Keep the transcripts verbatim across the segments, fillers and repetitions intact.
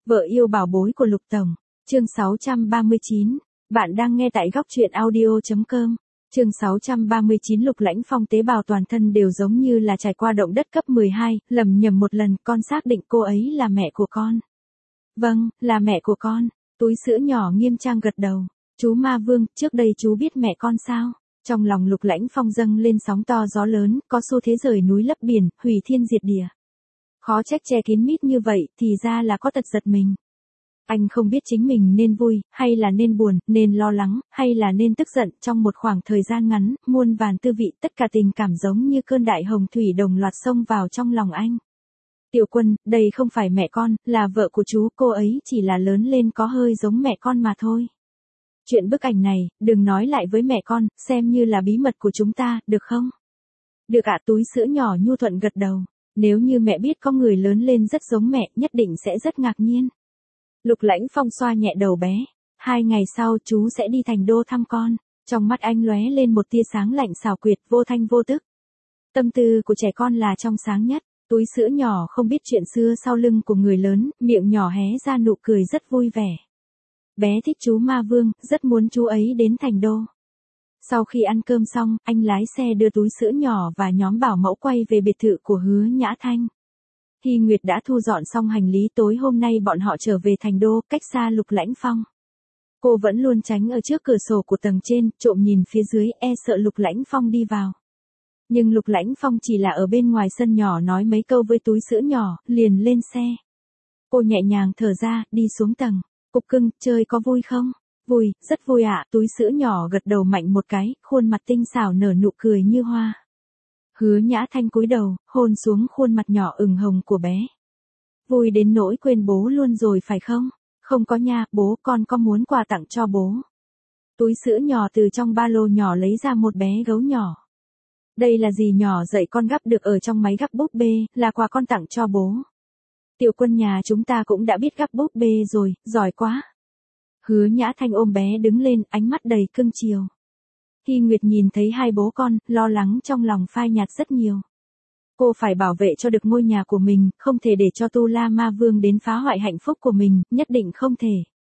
Vợ yêu bảo bối của Lục Tổng. Chương sáu trăm ba mươi chín. Bạn đang nghe tại góc truyện audio chấm com. Chương sáu trăm ba mươi chín. Lục Lãnh Phong tế bào toàn thân đều giống như là trải qua động đất cấp mười hai, lầm nhầm một lần, con xác định cô ấy là mẹ của con. Vâng, là mẹ của con. Túi sữa nhỏ nghiêm trang gật đầu. Chú Ma Vương, trước đây chú biết mẹ con sao? Trong lòng Lục Lãnh Phong dâng lên sóng to gió lớn, có xu thế rời núi lấp biển, hủy thiên diệt địa. Khó trách che kín mít như vậy, thì ra là có tật giật mình. Anh không biết chính mình nên vui, hay là nên buồn, nên lo lắng, hay là nên tức giận. Trong một khoảng thời gian ngắn, muôn vàn tư vị, tất cả tình cảm giống như cơn đại hồng thủy đồng loạt xông vào trong lòng anh. Tiểu Quân, đây không phải mẹ con, là vợ của chú, cô ấy chỉ là lớn lên có hơi giống mẹ con mà thôi. Chuyện bức ảnh này, đừng nói lại với mẹ con, xem như là bí mật của chúng ta, được không? Được ạ. Túi sữa nhỏ nhu thuận gật đầu. Nếu như mẹ biết có người lớn lên rất giống mẹ, nhất định sẽ rất ngạc nhiên. Lục Lãnh Phong xoa nhẹ đầu bé. Hai ngày sau chú sẽ đi thành đô thăm con. Trong mắt anh lóe lên một tia sáng lạnh xảo quyệt, vô thanh vô tức. Tâm tư của trẻ con là trong sáng nhất. Túi sữa nhỏ không biết chuyện xưa sau lưng của người lớn, miệng nhỏ hé ra nụ cười rất vui vẻ. Bé thích chú Ma Vương, rất muốn chú ấy đến thành đô. Sau khi ăn cơm xong, anh lái xe đưa túi sữa nhỏ và nhóm bảo mẫu quay về biệt thự của Hứa Nhã Thanh. Hy Nguyệt đã thu dọn xong hành lý, tối hôm nay bọn họ trở về thành đô, cách xa Lục Lãnh Phong. Cô vẫn luôn tránh ở trước cửa sổ của tầng trên, trộm nhìn phía dưới, e sợ Lục Lãnh Phong đi vào. Nhưng Lục Lãnh Phong chỉ là ở bên ngoài sân nhỏ nói mấy câu với túi sữa nhỏ, liền lên xe. Cô nhẹ nhàng thở ra, đi xuống tầng. Cục cưng, chơi có vui không? Vui, rất vui ạ. Túi sữa nhỏ gật đầu mạnh một cái, khuôn mặt tinh xảo nở nụ cười như hoa. Hứa Nhã Thanh cúi đầu, hôn xuống khuôn mặt nhỏ ửng hồng của bé. Vui đến nỗi quên bố luôn rồi phải không? Không có nha, bố, con có muốn quà tặng cho bố. Túi sữa nhỏ từ trong ba lô nhỏ lấy ra một bé gấu nhỏ. Đây là gì nhỏ dạy con gắp được ở trong máy gắp búp bê, là quà con tặng cho bố. Tiểu Quân nhà chúng ta cũng đã biết gắp búp bê rồi, giỏi quá. Hứa Nhã Thanh ôm bé đứng lên, ánh mắt đầy cưng chiều. Hy Nguyệt nhìn thấy hai bố con, lo lắng trong lòng phai nhạt rất nhiều. Cô phải bảo vệ cho được ngôi nhà của mình, không thể để cho Tu La Ma Vương đến phá hoại hạnh phúc của mình, nhất định không thể.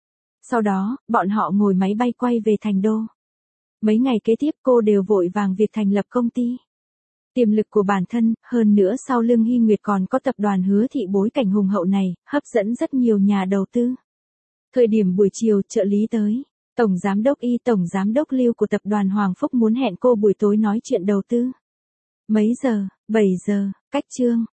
Sau đó, bọn họ ngồi máy bay quay về thành đô. Mấy ngày kế tiếp cô đều vội vàng việc thành lập công ty. Tiềm lực của bản thân, hơn nữa sau lưng Hy Nguyệt còn có tập đoàn Hứa Thị bối cảnh hùng hậu này, hấp dẫn rất nhiều nhà đầu tư. Thời điểm buổi chiều, trợ lý tới. Tổng Giám đốc Y Tổng Giám đốc Lưu của tập đoàn Hoàng Phúc muốn hẹn cô buổi tối nói chuyện đầu tư. Mấy giờ? bảy giờ, cách chương.